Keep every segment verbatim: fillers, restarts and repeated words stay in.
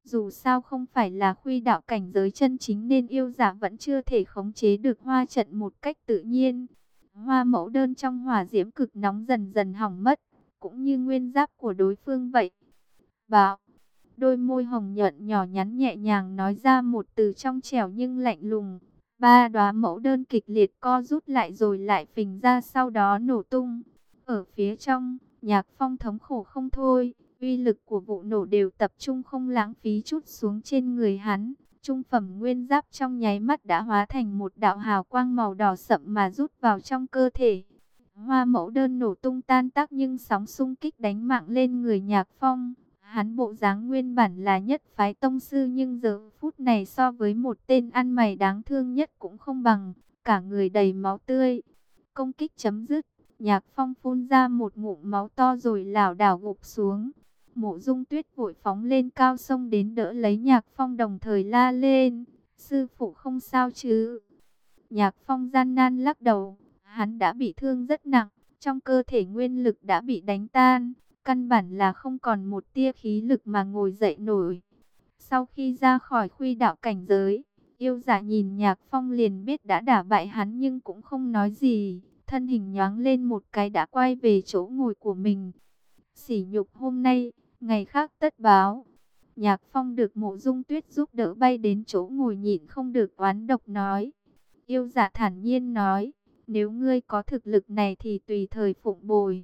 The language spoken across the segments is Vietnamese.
Dù sao không phải là khuy đạo cảnh giới chân chính nên yêu giả vẫn chưa thể khống chế được hoa trận một cách tự nhiên. Hoa mẫu đơn trong hỏa diễm cực nóng dần dần hỏng mất, cũng như nguyên giáp của đối phương vậy. Bảo, đôi môi hồng nhuận nhỏ nhắn nhẹ nhàng nói ra một từ trong trẻo nhưng lạnh lùng. Ba đóa mẫu đơn kịch liệt co rút lại rồi lại phình ra, sau đó nổ tung. Ở phía trong, Nhạc Phong thống khổ không thôi, uy lực của vụ nổ đều tập trung không lãng phí chút xuống trên người hắn. Trung phẩm nguyên giáp trong nháy mắt đã hóa thành một đạo hào quang màu đỏ sậm mà rút vào trong cơ thể. Hoa mẫu đơn nổ tung tan tác nhưng sóng xung kích đánh mạng lên người Nhạc Phong. Hắn bộ dáng nguyên bản là nhất phái tông sư nhưng giờ phút này so với một tên ăn mày đáng thương nhất cũng không bằng, cả người đầy máu tươi. Công kích chấm dứt, Nhạc Phong phun ra một ngụm máu to rồi lảo đảo gục xuống. Mộ Dung Tuyết vội phóng lên cao xông đến đỡ lấy Nhạc Phong, đồng thời la lên, sư phụ không sao chứ? Nhạc Phong gian nan lắc đầu, hắn đã bị thương rất nặng, trong cơ thể nguyên lực đã bị đánh tan, căn bản là không còn một tia khí lực mà ngồi dậy nổi. Sau khi ra khỏi khuy đạo cảnh giới, yêu giả nhìn Nhạc Phong liền biết đã đả bại hắn nhưng cũng không nói gì, thân hình nhoáng lên một cái đã quay về chỗ ngồi của mình. Sỉ nhục hôm nay, ngày khác tất báo. Nhạc Phong được Mộ Dung Tuyết giúp đỡ bay đến chỗ ngồi, nhịn không được oán độc nói. Yêu giả thản nhiên nói, nếu ngươi có thực lực này thì tùy thời phụng bồi.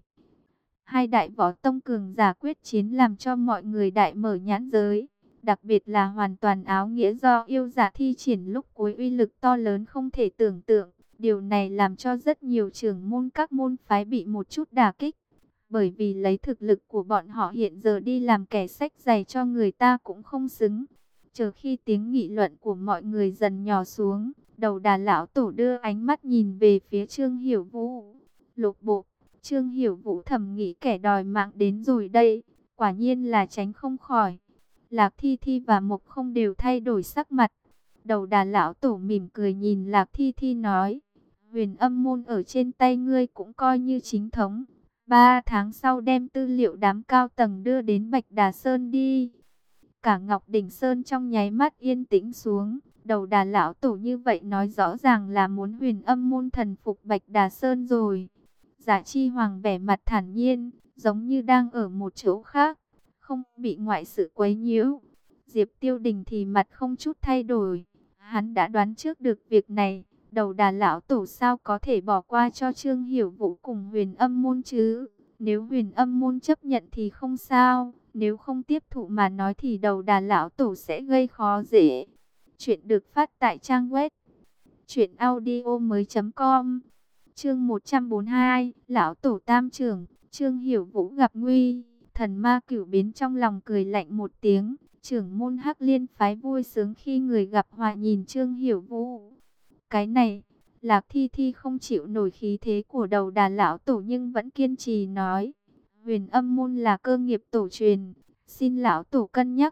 Hai đại võ tông cường giả quyết chiến làm cho mọi người đại mở nhãn giới. Đặc biệt là hoàn toàn áo nghĩa do yêu giả thi triển lúc cuối uy lực to lớn không thể tưởng tượng. Điều này làm cho rất nhiều trưởng môn các môn phái bị một chút đả kích. Bởi vì lấy thực lực của bọn họ hiện giờ đi làm kẻ xách giày cho người ta cũng không xứng. Chờ khi tiếng nghị luận của mọi người dần nhỏ xuống, Đầu Đà lão tổ đưa ánh mắt nhìn về phía Trương Hiểu Vũ. Lục bộ, Trương Hiểu Vũ thầm nghĩ kẻ đòi mạng đến rồi đây, quả nhiên là tránh không khỏi. Lạc Thi Thi và Mộc Không đều thay đổi sắc mặt. Đầu Đà lão tổ mỉm cười nhìn Lạc Thi Thi nói, Huyền Âm môn ở trên tay ngươi cũng coi như chính thống. Ba tháng sau đem tư liệu đám cao tầng đưa đến Bạch Đà Sơn đi. Cả Ngọc Đỉnh Sơn trong nháy mắt yên tĩnh xuống. Đầu Đà lão tổ như vậy nói rõ ràng là muốn Huyền Âm môn thần phục Bạch Đà Sơn rồi. Giả Chi Hoàng vẻ mặt thản nhiên, giống như đang ở một chỗ khác, không bị ngoại sự quấy nhiễu. Diệp Tiêu Đình thì mặt không chút thay đổi, hắn đã đoán trước được việc này. Đầu Đà lão tổ sao có thể bỏ qua cho Trương Hiểu Vũ cùng Huyền Âm môn chứ? Nếu Huyền Âm môn chấp nhận thì không sao, nếu không tiếp thụ mà nói thì Đầu Đà lão tổ sẽ gây khó dễ. Chuyện được phát tại trang web truyện audio mới chấm com. Chương một trăm bốn mươi hai, lão tổ tam trưởng. Trương Hiểu Vũ gặp nguy, thần ma cửu biến trong lòng cười lạnh một tiếng. Trưởng môn Hắc Liên phái vui sướng khi người gặp họa nhìn Trương Hiểu Vũ. Cái này, Lạc Thi Thi không chịu nổi khí thế của Đầu Đà lão tổ nhưng vẫn kiên trì nói, Huyền Âm môn là cơ nghiệp tổ truyền, xin lão tổ cân nhắc.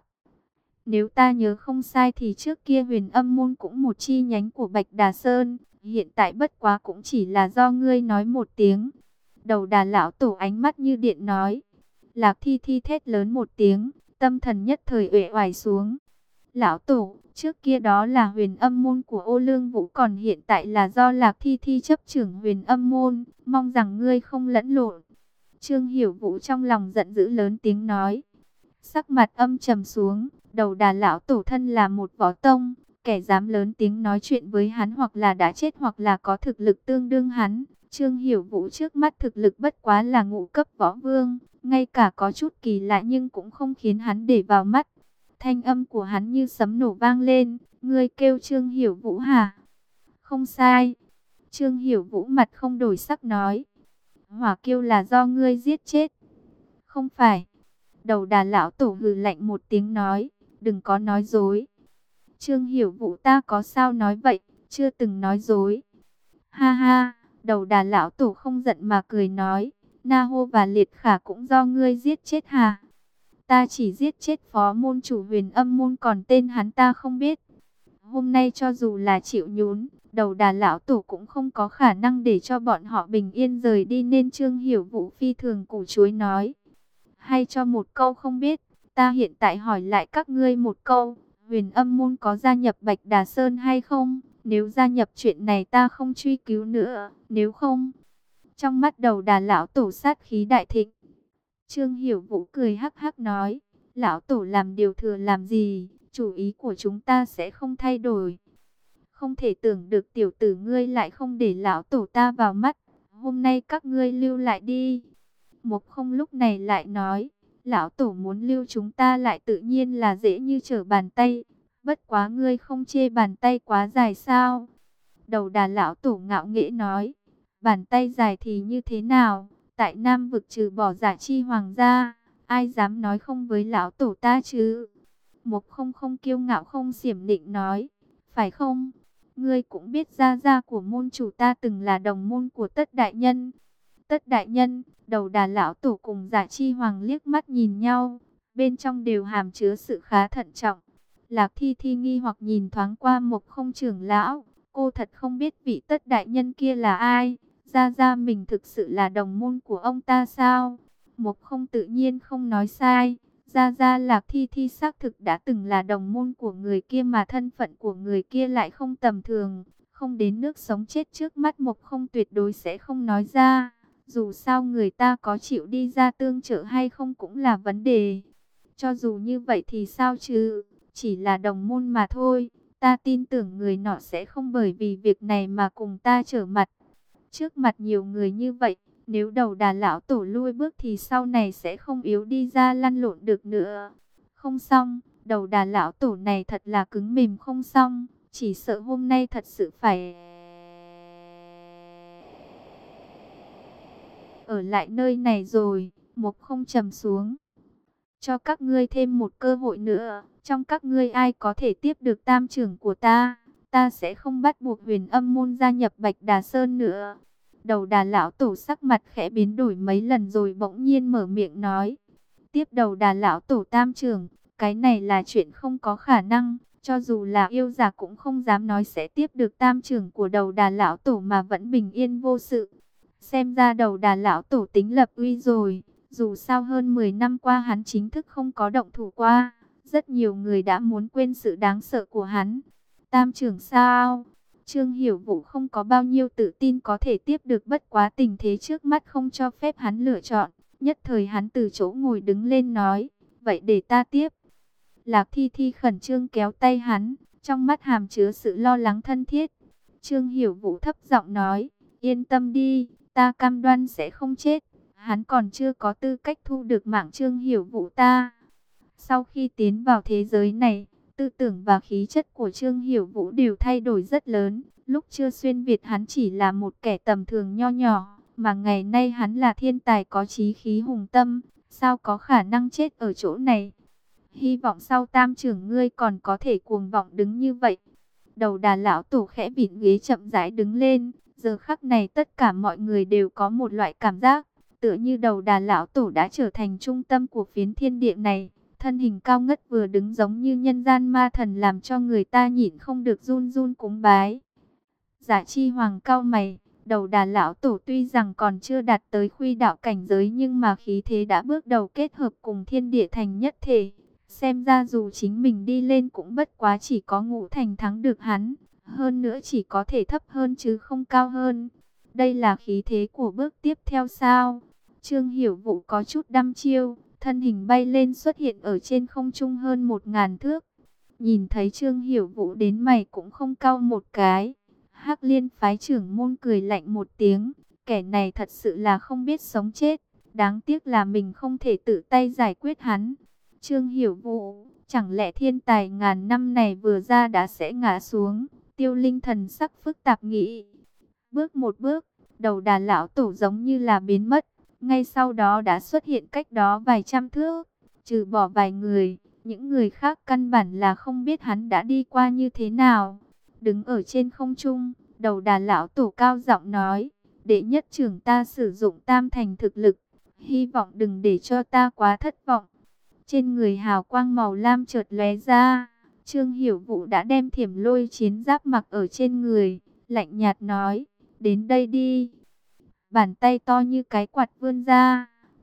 Nếu ta nhớ không sai thì trước kia Huyền Âm môn cũng một chi nhánh của Bạch Đà Sơn, hiện tại bất quá cũng chỉ là do ngươi nói một tiếng. Đầu Đà lão tổ ánh mắt như điện nói. Lạc Thi Thi thét lớn một tiếng, tâm thần nhất thời uể oải xuống. Lão tổ, trước kia đó là Huyền Âm môn của Ô Lương Vũ, còn hiện tại là do Lạc Thi Thi chấp trưởng Huyền Âm môn, mong rằng ngươi không lẫn lộn. Trương Hiểu Vũ trong lòng giận dữ lớn tiếng nói. Sắc mặt âm trầm xuống, Đầu Đà lão tổ thân là một võ tông, kẻ dám lớn tiếng nói chuyện với hắn hoặc là đã chết hoặc là có thực lực tương đương hắn. Trương Hiểu Vũ trước mắt thực lực bất quá là ngũ cấp võ vương, ngay cả có chút kỳ lạ nhưng cũng không khiến hắn để vào mắt. Thanh âm của hắn như sấm nổ vang lên, ngươi kêu Trương Hiểu Vũ hả? Không sai. Trương Hiểu Vũ mặt không đổi sắc nói, Hỏa Kiêu là do ngươi giết chết. Không phải. Đầu Đà lão tổ hừ lạnh một tiếng nói, đừng có nói dối. Trương Hiểu Vũ ta có sao nói vậy, chưa từng nói dối. Ha ha, Đầu Đà lão tổ không giận mà cười nói, Na Hô và Liệt Khả cũng do ngươi giết chết hả? Ta chỉ giết chết phó môn chủ Huyền Âm môn, còn tên hắn ta không biết. Hôm nay cho dù là chịu nhún, Đầu Đà lão tổ cũng không có khả năng để cho bọn họ bình yên rời đi, nên Trương Hiểu Vũ phi thường củ chuối nói, hay cho một câu không biết, Ta hiện tại hỏi lại các ngươi một câu, Huyền Âm môn có gia nhập Bạch Đà Sơn hay không? Nếu gia nhập chuyện này ta không truy cứu nữa, nếu không... Trong mắt Đầu Đà lão tổ sát khí đại thịnh. Trương Hiểu Vũ cười hắc hắc nói, lão tổ làm điều thừa làm gì, chủ ý của chúng ta sẽ không thay đổi. Không thể tưởng được tiểu tử ngươi lại không để lão tổ ta vào mắt, hôm nay các ngươi lưu lại đi. Mộc Không lúc này lại nói, lão tổ muốn lưu chúng ta lại tự nhiên là dễ như trở bàn tay, bất quá ngươi không chê bàn tay quá dài sao? Đầu Đà lão tổ ngạo nghễ nói, bàn tay dài thì như thế nào? Tại Nam vực trừ bỏ Giả Chi Hoàng gia, ai dám nói không với lão tổ ta chứ? Mộc Không không kiêu ngạo không xiểm nịnh nói, phải không? Ngươi cũng biết gia gia của môn chủ ta từng là đồng môn của Tất đại nhân. Tất đại nhân, Đầu Đà lão tổ cùng Giả Chi Hoàng liếc mắt nhìn nhau, bên trong đều hàm chứa sự khá thận trọng. Lạc Thi Thi nghi hoặc nhìn thoáng qua Mộc Không trưởng lão, cô thật không biết vị Tất đại nhân kia là ai. Gia gia mình thực sự là đồng môn của ông ta sao? Mộc Không tự nhiên không nói sai. Gia gia Lạc Thi Thi xác thực đã từng là đồng môn của người kia, mà thân phận của người kia lại không tầm thường. Không đến nước sống chết trước mắt, Mộc Không tuyệt đối sẽ không nói ra. Dù sao người ta có chịu đi ra tương trợ hay không cũng là vấn đề. Cho dù như vậy thì sao chứ? Chỉ là đồng môn mà thôi. Ta tin tưởng người nọ sẽ không bởi vì việc này mà cùng ta trở mặt. Trước mặt nhiều người như vậy, nếu Đầu Đà lão tổ lui bước thì sau này sẽ không yếu đi ra lăn lộn được nữa. Không xong, Đầu Đà lão tổ này thật là cứng mềm không xong, chỉ sợ hôm nay thật sự phải ở lại nơi này rồi. Mộc Không trầm xuống. Cho các ngươi thêm một cơ hội nữa, trong các ngươi ai có thể tiếp được tam trưởng của ta, ta sẽ không bắt buộc Huyền Âm môn gia nhập Bạch Đà Sơn nữa. Đầu Đà lão tổ sắc mặt khẽ biến đổi mấy lần rồi bỗng nhiên mở miệng nói, tiếp Đầu Đà lão tổ tam trưởng, cái này là chuyện không có khả năng, cho dù là yêu giả cũng không dám nói sẽ tiếp được tam trưởng của Đầu Đà lão tổ mà vẫn bình yên vô sự. Xem ra Đầu Đà lão tổ tính lập uy rồi. Dù sao hơn mười năm qua hắn chính thức không có động thủ qua, rất nhiều người đã muốn quên sự đáng sợ của hắn. Tam trưởng sao? Trương Hiểu Vũ không có bao nhiêu tự tin có thể tiếp được, bất quá tình thế trước mắt không cho phép hắn lựa chọn. Nhất thời hắn từ chỗ ngồi đứng lên nói, vậy để ta tiếp. Lạc Thi Thi khẩn trương kéo tay hắn, trong mắt hàm chứa sự lo lắng thân thiết. Trương Hiểu Vũ thấp giọng nói, yên tâm đi, ta cam đoan sẽ không chết. Hắn còn chưa có tư cách thu được mạng Trương Hiểu Vũ ta. Sau khi tiến vào thế giới này, tư tưởng và khí chất của Trương Hiểu Vũ đều thay đổi rất lớn. Lúc chưa xuyên Việt hắn chỉ là một kẻ tầm thường nho nhỏ, mà ngày nay hắn là thiên tài có chí khí hùng tâm, sao có khả năng chết ở chỗ này. Hy vọng sau tam trưởng ngươi còn có thể cuồng vọng đứng như vậy. Đầu Đà lão tổ khẽ vịn ghế chậm rãi đứng lên. Giờ khắc này tất cả mọi người đều có một loại cảm giác, tựa như Đầu Đà lão tổ đã trở thành trung tâm của phiến thiên địa này. Thân hình cao ngất vừa đứng giống như nhân gian ma thần, làm cho người ta nhịn không được run run cúng bái. Giả Chi Hoàng cao mày, Đầu Đà lão tổ tuy rằng còn chưa đạt tới khuy đạo cảnh giới, nhưng mà khí thế đã bước đầu kết hợp cùng thiên địa thành nhất thể. Xem ra dù chính mình đi lên cũng bất quá chỉ có ngũ thành thắng được hắn, hơn nữa chỉ có thể thấp hơn chứ không cao hơn. Đây là khí thế của bước tiếp theo sao? Trương Hiểu Vũ có chút đăm chiêu, thân hình bay lên xuất hiện ở trên không trung hơn một ngàn thước. Nhìn thấy Trương Hiểu Vũ đến mày cũng không cau một cái. Hắc Liên phái trưởng môn cười lạnh một tiếng, kẻ này thật sự là không biết sống chết, đáng tiếc là mình không thể tự tay giải quyết hắn. Trương Hiểu Vũ, chẳng lẽ thiên tài ngàn năm này vừa ra đã sẽ ngã xuống? Tiêu Linh thần sắc phức tạp nghĩ. Bước một bước, Đầu Đà lão tổ giống như là biến mất, ngay sau đó đã xuất hiện cách đó vài trăm thước. Trừ bỏ vài người, những người khác căn bản là không biết hắn đã đi qua như thế nào. Đứng ở trên không trung, Đầu Đà lão tổ cao giọng nói, đệ nhất trưởng ta sử dụng tam thành thực lực, hy vọng đừng để cho ta quá thất vọng. Trên người hào quang màu lam chợt lóe ra, Trương Hiểu Vũ đã đem Thiểm Lôi chiến giáp mặc ở trên người, lạnh nhạt nói, đến đây đi. Bàn tay to như cái quạt vươn ra,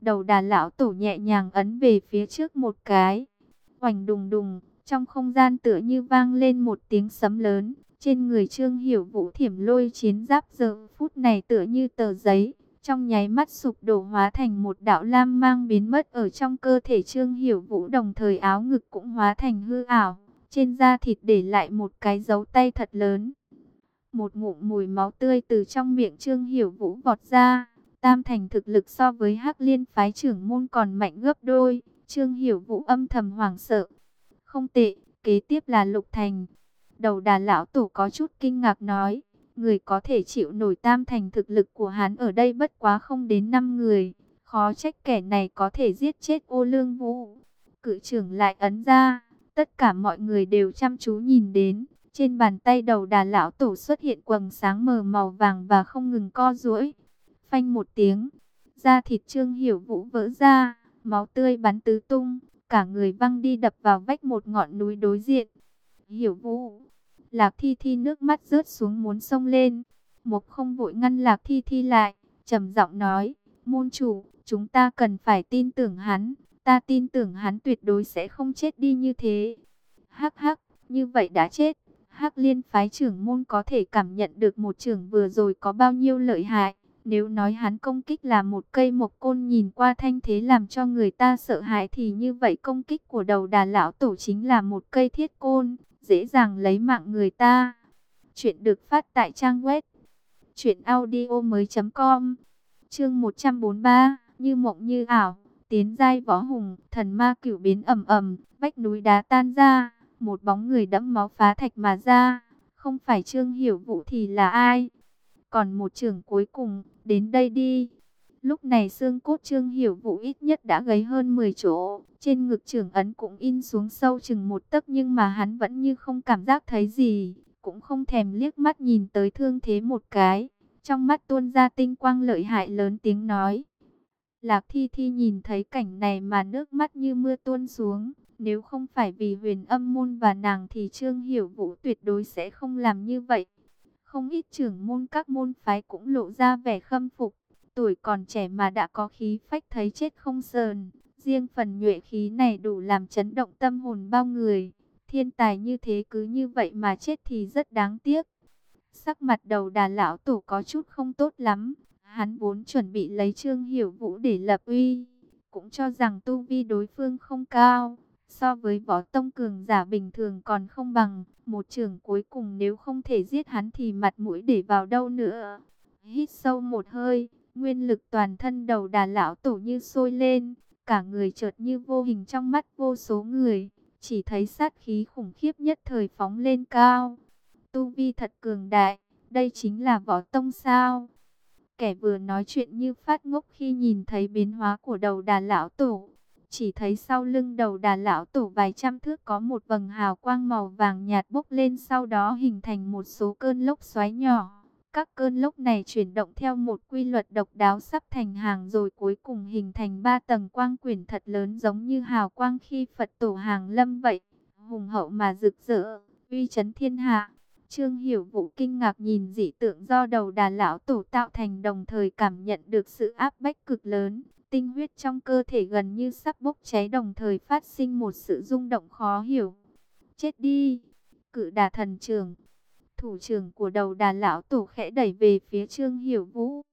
Đầu Đà lão tổ nhẹ nhàng ấn về phía trước một cái. Oành đùng đùng, trong không gian tựa như vang lên một tiếng sấm lớn. Trên người Trương Hiểu Vũ thiểm lôi chiến giáp giờ phút này tựa như tờ giấy, trong nháy mắt sụp đổ hóa thành một đạo lam mang biến mất ở trong cơ thể Trương Hiểu Vũ, đồng thời áo ngực cũng hóa thành hư ảo, trên da thịt để lại một cái dấu tay thật lớn. Một ngụm mùi máu tươi từ trong miệng Trương Hiểu Vũ vọt ra. Tam thành thực lực so với Hắc Liên phái trưởng môn còn mạnh gấp đôi. Trương Hiểu Vũ âm thầm hoảng sợ. Không tệ, kế tiếp là Lục Thành. Đầu Đà lão tổ có chút kinh ngạc nói, người có thể chịu nổi tam thành thực lực của hắn ở đây bất quá không đến năm người. Khó trách kẻ này có thể giết chết Ô Lương Vũ. Cự trưởng lại ấn ra, tất cả mọi người đều chăm chú nhìn đến. Trên bàn tay Đầu Đà lão tổ xuất hiện quầng sáng mờ màu vàng và không ngừng co duỗi. Phanh một tiếng, da thịt Trương Hiểu Vũ vỡ ra, máu tươi bắn tứ tung, cả người văng đi đập vào vách một ngọn núi đối diện. Hiểu Vũ, Lạc Thi Thi nước mắt rớt xuống muốn xông lên. Mộc Không vội ngăn Lạc Thi Thi lại, trầm giọng nói, môn chủ, chúng ta cần phải tin tưởng hắn, ta tin tưởng hắn tuyệt đối sẽ không chết đi như thế. Hắc hắc, như vậy đã chết. Hắc Liên phái trưởng môn có thể cảm nhận được một trưởng vừa rồi có bao nhiêu lợi hại. Nếu nói hắn công kích là một cây mộc côn nhìn qua thanh thế làm cho người ta sợ hãi, thì như vậy công kích của Đầu Đà lão tổ chính là một cây thiết côn, dễ dàng lấy mạng người ta. Chuyện được phát tại trang web truyện audio mới chấm com. Chương một trăm bốn mươi ba, như mộng như ảo, tiến giai võ hùng, thần ma cửu biến ầm ầm, vách núi đá tan ra, một bóng người đẫm máu phá thạch mà ra, không phải Trương Hiểu Vũ thì là ai? Còn một trưởng cuối cùng, đến đây đi. Lúc này xương cốt Trương Hiểu Vũ ít nhất đã gãy hơn mười chỗ, trên ngực trưởng ấn cũng in xuống sâu chừng một tấc, nhưng mà hắn vẫn như không cảm giác thấy gì, cũng không thèm liếc mắt nhìn tới thương thế một cái, trong mắt tuôn ra tinh quang lợi hại, lớn tiếng nói. Lạc Thi Thi nhìn thấy cảnh này mà nước mắt như mưa tuôn xuống, nếu không phải vì Huyền Âm môn và nàng thì Trương Hiểu Vũ tuyệt đối sẽ không làm như vậy. Không ít trưởng môn các môn phái cũng lộ ra vẻ khâm phục. Tuổi còn trẻ mà đã có khí phách thấy chết không sờn. Riêng phần nhuệ khí này đủ làm chấn động tâm hồn bao người. Thiên tài như thế cứ như vậy mà chết thì rất đáng tiếc. Sắc mặt Đầu Đà lão tổ có chút không tốt lắm. Hắn vốn chuẩn bị lấy Trương Hiểu Vũ để lập uy. Cũng cho rằng tu vi đối phương không cao. So với võ tông cường giả bình thường còn không bằng. Một trường cuối cùng nếu không thể giết hắn thì mặt mũi để vào đâu nữa. Hít sâu một hơi, nguyên lực toàn thân Đầu Đà lão tổ như sôi lên, cả người chợt như vô hình trong mắt vô số người, chỉ thấy sát khí khủng khiếp nhất thời phóng lên cao. Tu vi thật cường đại, đây chính là võ tông sao? Kẻ vừa nói chuyện như phát ngốc khi nhìn thấy biến hóa của Đầu Đà lão tổ. Chỉ thấy sau lưng Đầu Đà lão tổ vài trăm thước có một vầng hào quang màu vàng nhạt bốc lên, sau đó hình thành một số cơn lốc xoáy nhỏ. Các cơn lốc này chuyển động theo một quy luật độc đáo sắp thành hàng, rồi cuối cùng hình thành ba tầng quang quyển thật lớn, giống như hào quang khi Phật tổ hàng lâm vậy, hùng hậu mà rực rỡ, uy chấn thiên hạ. Trương Hiểu Vũ kinh ngạc nhìn dị tượng do Đầu Đà lão tổ tạo thành, đồng thời cảm nhận được sự áp bách cực lớn. Tinh huyết trong cơ thể gần như sắp bốc cháy, đồng thời phát sinh một sự rung động khó hiểu. Chết đi! Cự Đà thần trưởng. Thủ trưởng của Đầu Đà lão tổ khẽ đẩy về phía Trương Hiểu Vũ.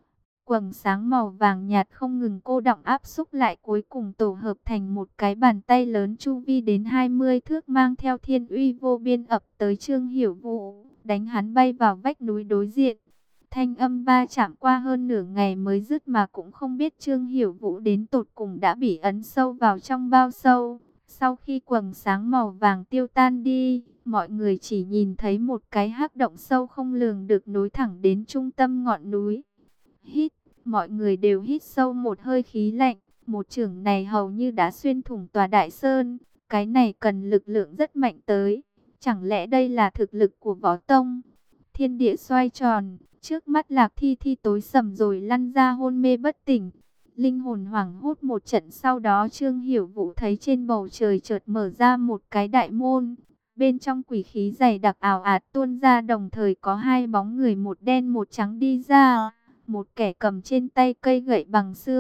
Quầng sáng màu vàng nhạt không ngừng cô đọng áp xúc lại, cuối cùng tổ hợp thành một cái bàn tay lớn chu vi đến hai mươi thước, mang theo thiên uy vô biên ập tới Trương Hiểu Vũ, đánh hắn bay vào vách núi đối diện. Thanh âm va chạm qua hơn nửa ngày mới dứt, mà cũng không biết Trương Hiểu Vũ đến tột cùng đã bị ấn sâu vào trong bao sâu. Sau khi quầng sáng màu vàng tiêu tan đi, mọi người chỉ nhìn thấy một cái hắc động sâu không lường được nối thẳng đến trung tâm ngọn núi. Hít, mọi người đều hít sâu một hơi khí lạnh, một chưởng này hầu như đã xuyên thủng tòa đại sơn, cái này cần lực lượng rất mạnh tới. Chẳng lẽ đây là thực lực của võ tông? Thiên địa xoay tròn, trước mắt Lạc Thi Thi tối sầm rồi lăn ra hôn mê bất tỉnh. Linh hồn hoảng hốt một trận, sau đó Trương Hiểu Vũ thấy trên bầu trời chợt mở ra một cái đại môn. Bên trong quỷ khí dày đặc ảo ạt tuôn ra, đồng thời có hai bóng người một đen một trắng đi ra. Một kẻ cầm trên tay cây gậy bằng xương,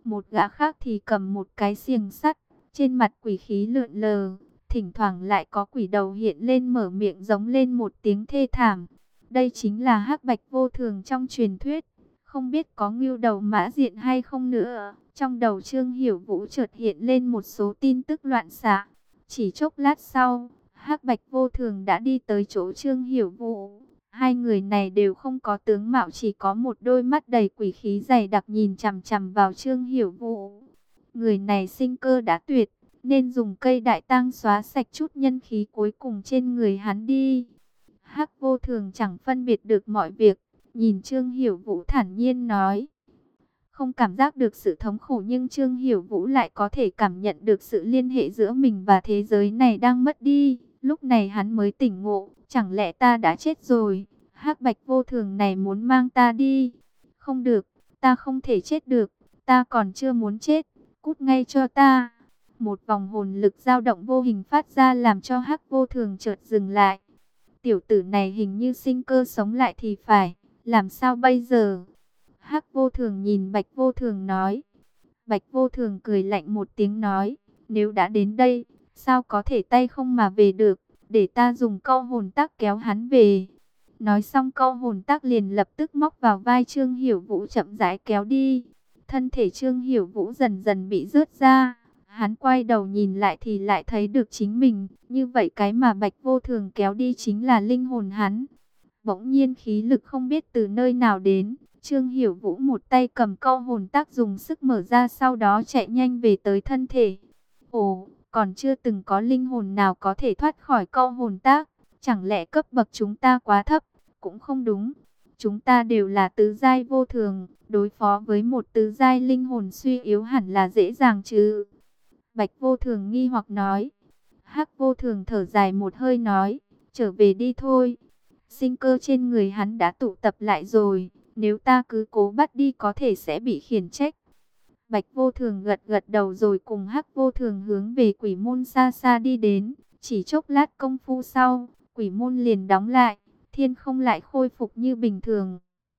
Một gã khác thì cầm một cái xiềng sắt, trên mặt quỷ khí lượn lờ, thỉnh thoảng lại có quỷ đầu hiện lên mở miệng giống lên một tiếng thê thảm. Đây chính là Hắc Bạch Vô Thường trong truyền thuyết, không biết có ngưu đầu mã diện hay không nữa. Trong đầu Trương Hiểu Vũ chợt hiện lên một số tin tức loạn xạ. Chỉ chốc lát sau, Hắc Bạch Vô Thường đã đi tới chỗ Trương Hiểu Vũ. Hai người này đều không có tướng mạo, chỉ có một đôi mắt đầy quỷ khí dày đặc nhìn chằm chằm vào Trương Hiểu Vũ. Người này sinh cơ đã tuyệt, nên dùng cây đại tang xóa sạch chút nhân khí cuối cùng trên người hắn đi. Hắc Vô Thường chẳng phân biệt được mọi việc, nhìn Trương Hiểu Vũ thản nhiên nói. Không cảm giác được sự thống khổ, nhưng Trương Hiểu Vũ lại có thể cảm nhận được sự liên hệ giữa mình và thế giới này đang mất đi. Lúc này hắn mới tỉnh ngộ, chẳng lẽ ta đã chết rồi? Hắc Bạch Vô Thường này muốn mang ta đi. Không được, ta không thể chết được, ta còn chưa muốn chết, cút ngay cho ta. Một vòng hồn lực dao động vô hình phát ra làm cho Hắc Vô Thường chợt dừng lại. Tiểu tử này hình như sinh cơ sống lại thì phải, làm sao bây giờ? Hắc Vô Thường nhìn Bạch Vô Thường nói. Bạch Vô Thường cười lạnh một tiếng nói, nếu đã đến đây, sao có thể tay không mà về được, để ta dùng câu hồn tác kéo hắn về. Nói xong câu hồn tác liền lập tức móc vào vai Trương Hiểu Vũ chậm rãi kéo đi. Thân thể Trương Hiểu Vũ dần dần bị rớt ra. Hắn quay đầu nhìn lại thì lại thấy được chính mình. Như vậy cái mà Bạch Vô Thường kéo đi chính là linh hồn hắn. Bỗng nhiên khí lực không biết từ nơi nào đến. Trương Hiểu Vũ một tay cầm câu hồn tác dùng sức mở ra, sau đó chạy nhanh về tới thân thể. Ồ, còn chưa từng có linh hồn nào có thể thoát khỏi câu hồn tác. Chẳng lẽ cấp bậc chúng ta quá thấp? Cũng không đúng. Chúng ta đều là tứ giai vô thường, đối phó với một tứ giai linh hồn suy yếu hẳn là dễ dàng chứ. Bạch Vô Thường nghi hoặc nói. Hắc Vô Thường thở dài một hơi nói, trở về đi thôi. Sinh cơ trên người hắn đã tụ tập lại rồi, nếu ta cứ cố bắt đi có thể sẽ bị khiển trách. Bạch Vô Thường gật gật đầu rồi cùng Hắc Vô Thường hướng về quỷ môn xa xa đi đến. Chỉ chốc lát công phu sau, quỷ môn liền đóng lại, thiên không lại khôi phục như bình thường.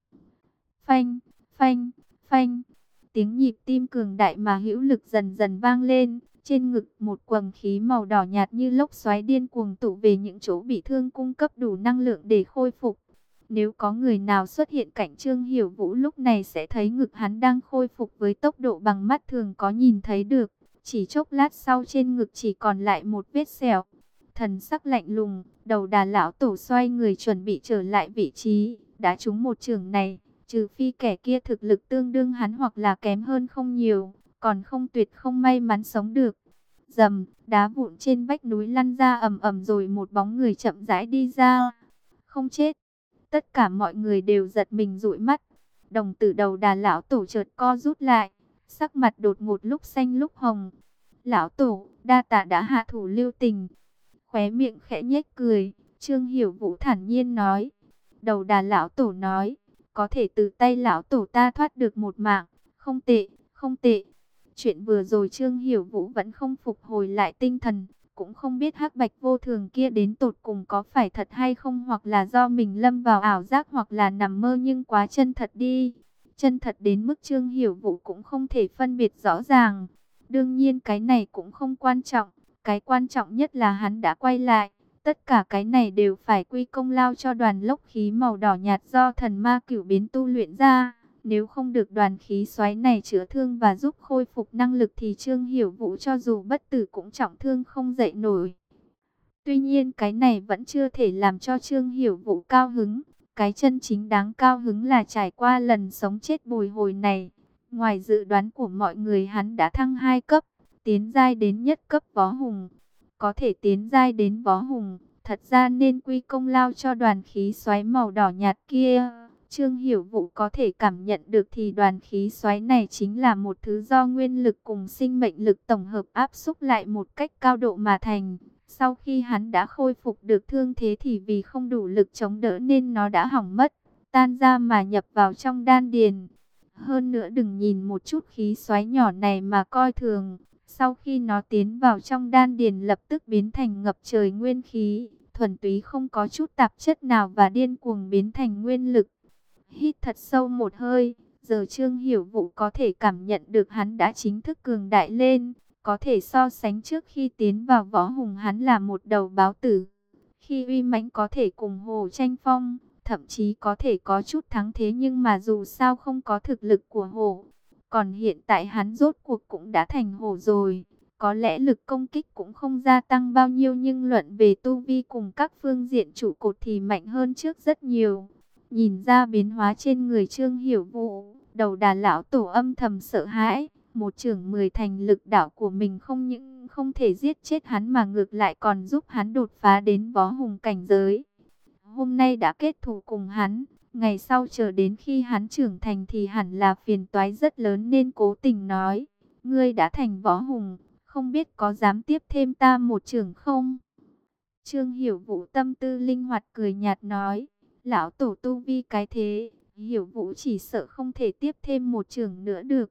Phanh, phanh, phanh, tiếng nhịp tim cường đại mà hữu lực dần dần vang lên. Trên ngực một quầng khí màu đỏ nhạt như lốc xoáy điên cuồng tụ về những chỗ bị thương, cung cấp đủ năng lượng để khôi phục. Nếu có người nào xuất hiện cạnh Trương Hiểu Vũ lúc này sẽ thấy ngực hắn đang khôi phục với tốc độ bằng mắt thường có nhìn thấy được. Chỉ chốc lát sau trên ngực chỉ còn lại một vết sẹo. Thần sắc lạnh lùng, đầu Đà lão tổ xoay người chuẩn bị trở lại vị trí. Đã trúng một chưởng này, trừ phi kẻ kia thực lực tương đương hắn hoặc là kém hơn không nhiều, còn không tuyệt không may mắn sống được. Dầm, đá vụn trên vách núi lăn ra ầm ầm rồi một bóng người chậm rãi đi ra. Không chết. Tất cả mọi người đều giật mình dụi mắt. Đồng tử đầu Đà lão tổ chợt co rút lại, sắc mặt đột ngột lúc xanh lúc hồng. Lão tổ, đa tạ đã hạ thủ lưu tình. Khóe miệng khẽ nhếch cười, Trương Hiểu Vũ thản nhiên nói. Đầu Đà lão tổ nói, có thể từ tay lão tổ ta thoát được một mạng, không tệ, không tệ. Chuyện vừa rồi Trương Hiểu Vũ vẫn không phục hồi lại tinh thần, cũng không biết Hắc Bạch Vô Thường kia đến tột cùng có phải thật hay không, hoặc là do mình lâm vào ảo giác hoặc là nằm mơ, nhưng quá chân thật đi. Chân thật đến mức Trương Hiểu Vũ cũng không thể phân biệt rõ ràng. Đương nhiên cái này cũng không quan trọng, cái quan trọng nhất là hắn đã quay lại. Tất cả cái này đều phải quy công lao cho đoàn lốc khí màu đỏ nhạt do thần ma cửu biến tu luyện ra. Nếu không được đoàn khí xoáy này chữa thương và giúp khôi phục năng lực thì Trương Hiểu Vũ cho dù bất tử cũng trọng thương không dậy nổi. Tuy nhiên cái này vẫn chưa thể làm cho Trương Hiểu Vũ cao hứng. Cái chân chính đáng cao hứng là trải qua lần sống chết bồi hồi này. Ngoài dự đoán của mọi người, hắn đã thăng hai cấp, tiến giai đến nhất cấp võ hùng. Có thể tiến giai đến võ hùng, thật ra nên quy công lao cho đoàn khí xoáy màu đỏ nhạt kia. Trương Hiểu Vũ có thể cảm nhận được thì đoàn khí xoáy này chính là một thứ do nguyên lực cùng sinh mệnh lực tổng hợp áp xúc lại một cách cao độ mà thành. Sau khi hắn đã khôi phục được thương thế thì vì không đủ lực chống đỡ nên nó đã hỏng mất, tan ra mà nhập vào trong đan điền. Hơn nữa đừng nhìn một chút khí xoáy nhỏ này mà coi thường. Sau khi nó tiến vào trong đan điền lập tức biến thành ngập trời nguyên khí, thuần túy không có chút tạp chất nào và điên cuồng biến thành nguyên lực. Hít thật sâu một hơi, Giờ Trương Hiểu Vũ có thể cảm nhận được hắn đã chính thức cường đại lên, có thể so sánh trước khi tiến vào võ hùng hắn là một đầu báo tử. Khi uy mãnh có thể cùng Hồ tranh phong, thậm chí có thể có chút thắng thế, nhưng mà dù sao không có thực lực của Hồ. Còn hiện tại hắn rốt cuộc cũng đã thành Hồ rồi, có lẽ lực công kích cũng không gia tăng bao nhiêu, nhưng luận về tu vi cùng các phương diện trụ cột thì mạnh hơn trước rất nhiều. Nhìn ra biến hóa trên người Trương Hiểu Vũ, đầu Đà lão tổ âm thầm sợ hãi. Một chưởng mười thành lực đạo của mình không những không thể giết chết hắn mà ngược lại còn giúp hắn đột phá đến võ hùng cảnh giới. Hôm nay đã kết thù cùng hắn, ngày sau chờ đến khi hắn trưởng thành thì hẳn là phiền toái rất lớn, nên cố tình nói: ngươi đã thành võ hùng, không biết có dám tiếp thêm ta một chưởng không? Trương Hiểu Vũ tâm tư linh hoạt cười nhạt nói: lão tổ tu vi cái thế, Hiểu Vũ chỉ sợ không thể tiếp thêm một chưởng nữa được.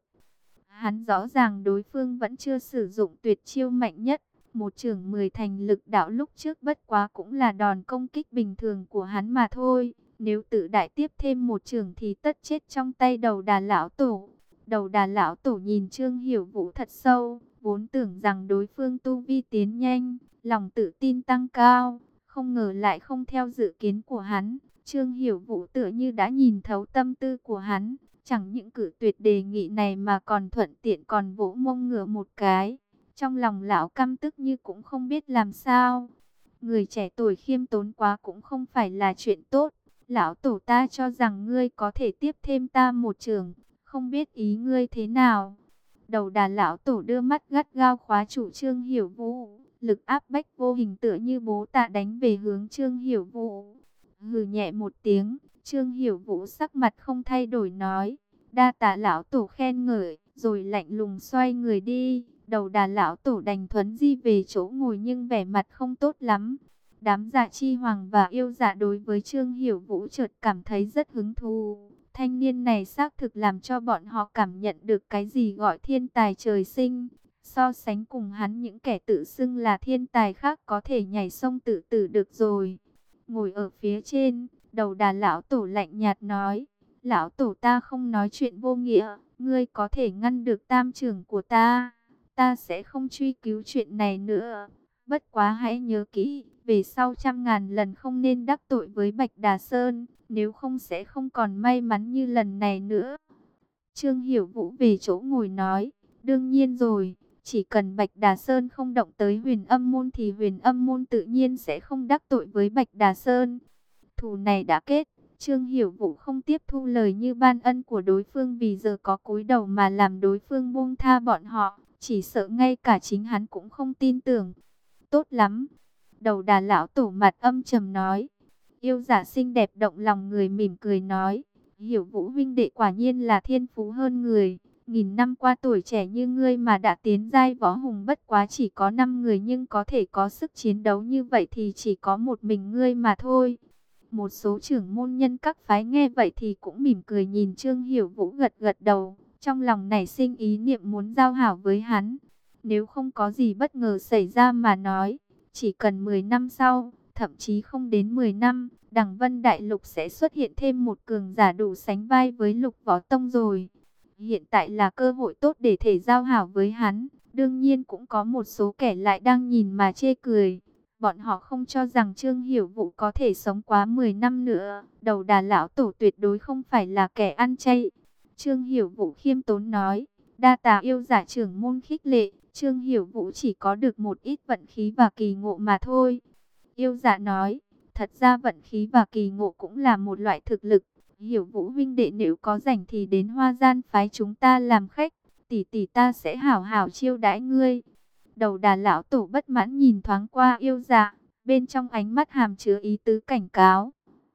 Hắn rõ ràng đối phương vẫn chưa sử dụng tuyệt chiêu mạnh nhất, một chưởng mười thành lực đạo lúc trước bất quá cũng là đòn công kích bình thường của hắn mà thôi. Nếu tự đại tiếp thêm một chưởng thì tất chết trong tay đầu Đà lão tổ. Đầu Đà lão tổ nhìn Trương Hiểu Vũ thật sâu, vốn tưởng rằng đối phương tu vi tiến nhanh, lòng tự tin tăng cao, không ngờ lại không theo dự kiến của hắn. Trương Hiểu Vũ tựa như đã nhìn thấu tâm tư của hắn, chẳng những cử tuyệt đề nghị này mà còn thuận tiện còn vỗ mông ngửa một cái. Trong lòng lão căm tức như cũng không biết làm sao. Người trẻ tuổi khiêm tốn quá cũng không phải là chuyện tốt. Lão tổ ta cho rằng ngươi có thể tiếp thêm ta một trường, không biết ý ngươi thế nào? Đầu Đà lão tổ đưa mắt gắt gao khóa chủ Trương Hiểu Vũ, lực áp bách vô hình tựa như bố tạ đánh về hướng Trương Hiểu Vũ. Hừ nhẹ một tiếng, Trương Hiểu Vũ sắc mặt không thay đổi nói: đa tạ lão tổ khen ngợi, rồi lạnh lùng xoay người đi. Đầu Đà lão tổ đành thuấn di về chỗ ngồi nhưng vẻ mặt không tốt lắm. Đám Dạ Chi Hoàng và Yêu Dạ đối với Trương Hiểu Vũ chợt cảm thấy rất hứng thú. Thanh niên này xác thực làm cho bọn họ cảm nhận được cái gì gọi thiên tài trời sinh. So sánh cùng hắn, những kẻ tự xưng là thiên tài khác có thể nhảy sông tự tử được rồi. Ngồi ở phía trên, đầu Đà lão tổ lạnh nhạt nói: lão tổ ta không nói chuyện vô nghĩa, ngươi có thể ngăn được tam trưởng của ta, ta sẽ không truy cứu chuyện này nữa. Bất quá hãy nhớ kỹ, về sau trăm ngàn lần không nên đắc tội với Bạch Đà Sơn, nếu không sẽ không còn may mắn như lần này nữa. Trương Hiểu Vũ về chỗ ngồi nói: đương nhiên rồi, chỉ cần Bạch Đà Sơn không động tới Huyền Âm môn thì Huyền Âm môn tự nhiên sẽ không đắc tội với Bạch Đà Sơn. Thù này đã kết, Trương Hiểu Vũ không tiếp thu lời như ban ân của đối phương, vì giờ có cúi đầu mà làm đối phương buông tha bọn họ, chỉ sợ ngay cả chính hắn cũng không tin tưởng. Tốt lắm. Đầu Đà lão tổ mặt âm trầm nói. Yêu Dạ xinh đẹp động lòng người mỉm cười nói: Hiểu Vũ huynh đệ quả nhiên là thiên phú hơn người. Nghìn năm qua tuổi trẻ như ngươi mà đã tiến giai võ hùng bất quá chỉ có năm người, nhưng có thể có sức chiến đấu như vậy thì chỉ có một mình ngươi mà thôi. Một số trưởng môn nhân các phái nghe vậy thì cũng mỉm cười nhìn Trương Hiểu Vũ gật gật đầu, trong lòng nảy sinh ý niệm muốn giao hảo với hắn. Nếu không có gì bất ngờ xảy ra mà nói, chỉ cần mười năm sau, thậm chí không đến mười năm, Đằng Vân Đại Lục sẽ xuất hiện thêm một cường giả đủ sánh vai với Lục Võ Tông rồi. Hiện tại là cơ hội tốt để thể giao hảo với hắn. Đương nhiên cũng có một số kẻ lại đang nhìn mà chê cười. Bọn họ không cho rằng Trương Hiểu Vũ có thể sống quá mười năm nữa. Đầu Đà lão tổ tuyệt đối không phải là kẻ ăn chay. Trương Hiểu Vũ khiêm tốn nói: đa tạ Yêu Dạ trưởng môn khích lệ, Trương Hiểu Vũ chỉ có được một ít vận khí và kỳ ngộ mà thôi. Yêu Dạ nói: thật ra vận khí và kỳ ngộ cũng là một loại thực lực. Hiểu Vũ huynh đệ nếu có rảnh thì đến Hoa Gian phái chúng ta làm khách, tỷ tỷ ta sẽ hảo hảo chiêu đãi ngươi. Đầu Đà lão tổ bất mãn nhìn thoáng qua Yêu Dạ, bên trong ánh mắt hàm chứa ý tứ cảnh cáo.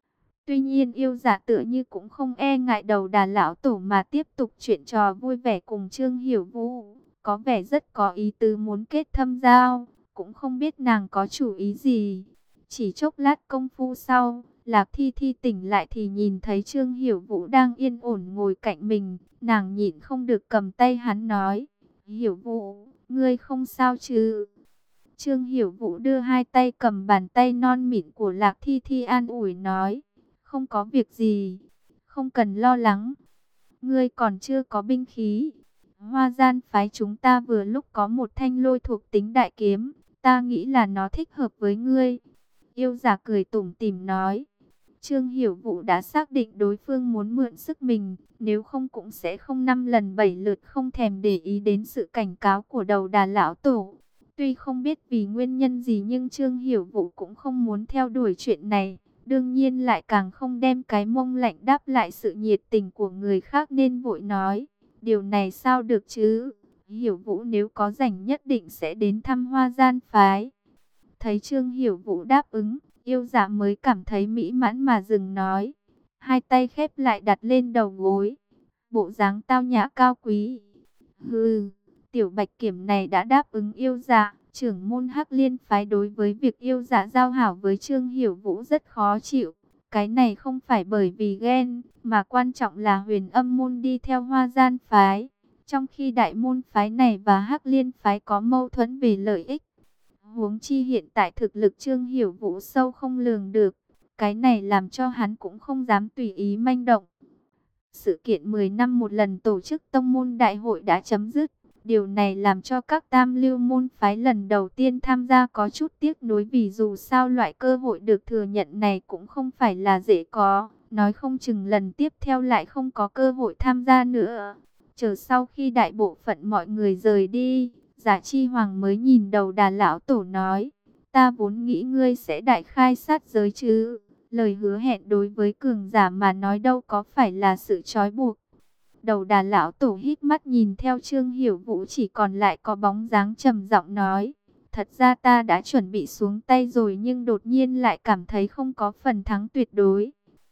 Tuy nhiên Yêu Dạ tựa như cũng không e ngại Đầu Đà lão tổ mà tiếp tục chuyện trò vui vẻ cùng Trương Hiểu Vũ, có vẻ rất có ý tứ muốn kết thâm giao, cũng không biết nàng có chủ ý gì. Chỉ chốc lát công phu sau, Lạc Thi Thi tỉnh lại thì nhìn thấy Trương Hiểu Vũ đang yên ổn ngồi cạnh mình, nàng nhịn không được cầm tay hắn nói: Hiểu Vũ, ngươi không sao chứ? Trương Hiểu Vũ đưa hai tay cầm bàn tay non mịn của Lạc Thi Thi an ủi nói: không có việc gì, không cần lo lắng. ngươi còn chưa có binh khí. Hoa gian phái chúng ta vừa lúc có một thanh lôi thuộc tính đại kiếm, ta nghĩ là nó thích hợp với ngươi. Yêu giả cười tủm tỉm nói. Trương Hiểu Vũ đã xác định đối phương muốn mượn sức mình, nếu không cũng sẽ không năm lần bảy lượt không thèm để ý đến sự cảnh cáo của đầu đà lão tổ. Tuy không biết vì nguyên nhân gì nhưng Trương Hiểu Vũ cũng không muốn theo đuổi chuyện này, đương nhiên lại càng không đem cái mông lạnh đáp lại sự nhiệt tình của người khác nên vội nói, điều này sao được chứ, Hiểu Vũ nếu có rảnh nhất định sẽ đến thăm Hoa Gian phái. Thấy Trương Hiểu Vũ đáp ứng, yêu giả mới cảm thấy mỹ mãn mà dừng nói. Hai tay khép lại đặt lên đầu gối. Bộ dáng tao nhã cao quý. Hừ, tiểu bạch kiểm này đã đáp ứng yêu giả. Trưởng môn Hắc Liên phái đối với việc yêu giả giao hảo với Trương Hiểu Vũ rất khó chịu. Cái này không phải bởi vì ghen, mà quan trọng là Huyền Âm môn đi theo Hoa Gian phái. Trong khi đại môn phái này và Hắc Liên phái có mâu thuẫn về lợi ích. Huống chi hiện tại thực lực Trương Hiểu Vũ sâu không lường được, cái này làm cho hắn cũng không dám tùy ý manh động. Sự kiện mười năm một lần tổ chức tông môn đại hội đã chấm dứt, điều này làm cho các tam lưu môn phái lần đầu tiên tham gia có chút tiếc nuối vì dù sao loại cơ hội được thừa nhận này cũng không phải là dễ có, nói không chừng lần tiếp theo lại không có cơ hội tham gia nữa. Chờ sau khi đại bộ phận mọi người rời đi, Giả Chi Hoàng mới nhìn đầu đà lão tổ nói, ta vốn nghĩ ngươi sẽ đại khai sát giới chứ, lời hứa hẹn đối với cường giả mà nói đâu có phải là sự trói buộc. Đầu đà lão tổ hít mắt nhìn theo Trương Hiểu Vũ chỉ còn lại có bóng dáng trầm giọng nói, thật ra ta đã chuẩn bị xuống tay rồi nhưng đột nhiên lại cảm thấy không có phần thắng tuyệt đối.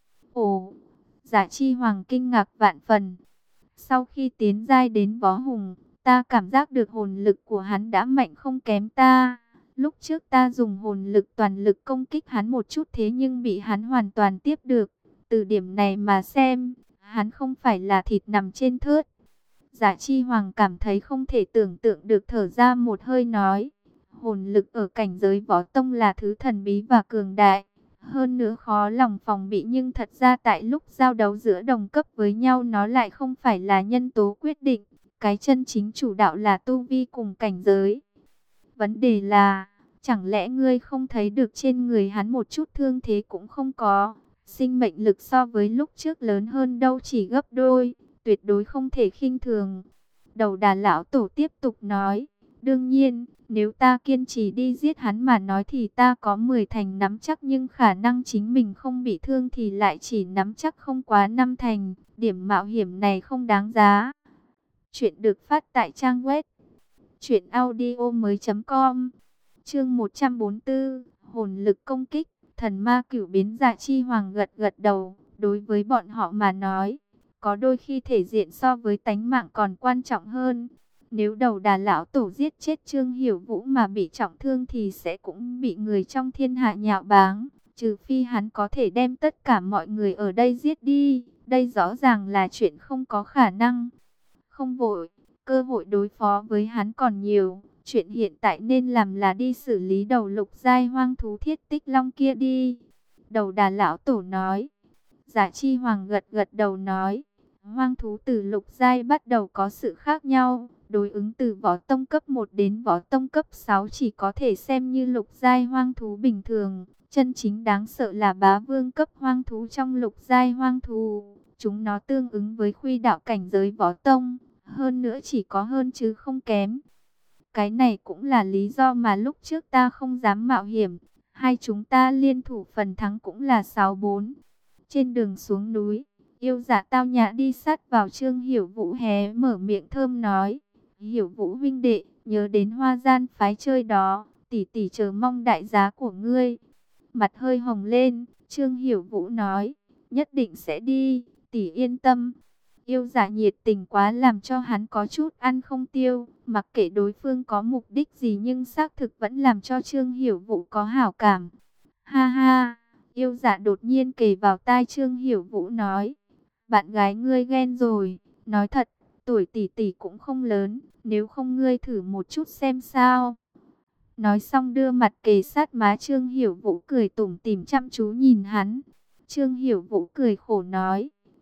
Ồ, Giả Chi Hoàng kinh ngạc vạn phần, sau khi tiến giai đến võ hùng, ta cảm giác được hồn lực của hắn đã mạnh không kém ta. Lúc trước ta dùng hồn lực toàn lực công kích hắn một chút thế nhưng bị hắn hoàn toàn tiếp được. Từ điểm này mà xem, hắn không phải là thịt nằm trên thớt. Giả Chi Hoàng cảm thấy không thể tưởng tượng được, thở ra một hơi nói. Hồn lực ở cảnh giới võ tông là thứ thần bí và cường đại. Hơn nữa khó lòng phòng bị, nhưng thật ra tại lúc giao đấu giữa đồng cấp với nhau nó lại không phải là nhân tố quyết định. Cái chân chính chủ đạo là tu vi cùng cảnh giới. Vấn đề là, chẳng lẽ ngươi không thấy được trên người hắn một chút thương thế cũng không có. Sinh mệnh lực so với lúc trước lớn hơn đâu chỉ gấp đôi, tuyệt đối không thể khinh thường. Đầu đà lão tổ tiếp tục nói, đương nhiên, nếu ta kiên trì đi giết hắn mà nói thì ta có mười thành nắm chắc, nhưng khả năng chính mình không bị thương thì lại chỉ nắm chắc không quá năm thành, điểm mạo hiểm này không đáng giá. Chuyện được phát tại trang web truyện audio mới chấm com. Chương một trăm bốn mươi tư, hồn lực công kích, thần ma cửu biến. Giả Chi Hoàng gật gật đầu, đối với bọn họ mà nói, có đôi khi thể diện so với tánh mạng còn quan trọng hơn. Nếu đầu đà lão tổ giết chết Trương Hiểu Vũ mà bị trọng thương thì sẽ cũng bị người trong thiên hạ nhạo báng, trừ phi hắn có thể đem tất cả mọi người ở đây giết đi, đây rõ ràng là chuyện không có khả năng. Không vội, cơ hội đối phó với hắn còn nhiều, chuyện hiện tại nên làm là đi xử lý đầu lục giai hoang thú Thiết Tích Long kia đi. Đầu đà lão tổ nói. Giả Chi Hoàng gật gật đầu nói, hoang thú từ lục giai bắt đầu có sự khác nhau, đối ứng từ võ tông cấp một đến võ tông cấp sáu chỉ có thể xem như lục giai hoang thú bình thường, chân chính đáng sợ là bá vương cấp hoang thú trong lục giai hoang thú, chúng nó tương ứng với khuy đạo cảnh giới võ tông, hơn nữa chỉ có hơn chứ không kém. Cái này cũng là lý do mà lúc trước ta không dám mạo hiểm, hai chúng ta liên thủ phần thắng cũng là sáu bốn. Trên đường xuống núi, yêu giả tao nhã đi sát vào Trương Hiểu Vũ hé mở miệng thơm nói, Hiểu Vũ huynh đệ, nhớ đến Hoa Gian phái chơi đó, tỷ tỷ chờ mong đại giá của ngươi. Mặt hơi hồng lên, Trương Hiểu Vũ nói, nhất định sẽ đi, tỷ yên tâm. Yêu giả nhiệt tình quá làm cho hắn có chút ăn không tiêu, mặc kệ đối phương có mục đích gì nhưng xác thực vẫn làm cho Trương Hiểu Vũ có hảo cảm. Ha ha, yêu giả đột nhiên kề vào tai Trương Hiểu Vũ nói, bạn gái ngươi ghen rồi, nói thật, tuổi tỷ tỷ cũng không lớn, nếu không ngươi thử một chút xem sao. Nói xong đưa mặt kề sát má Trương Hiểu Vũ, cười tủm tỉm chăm chú nhìn hắn. Trương Hiểu Vũ cười khổ nói,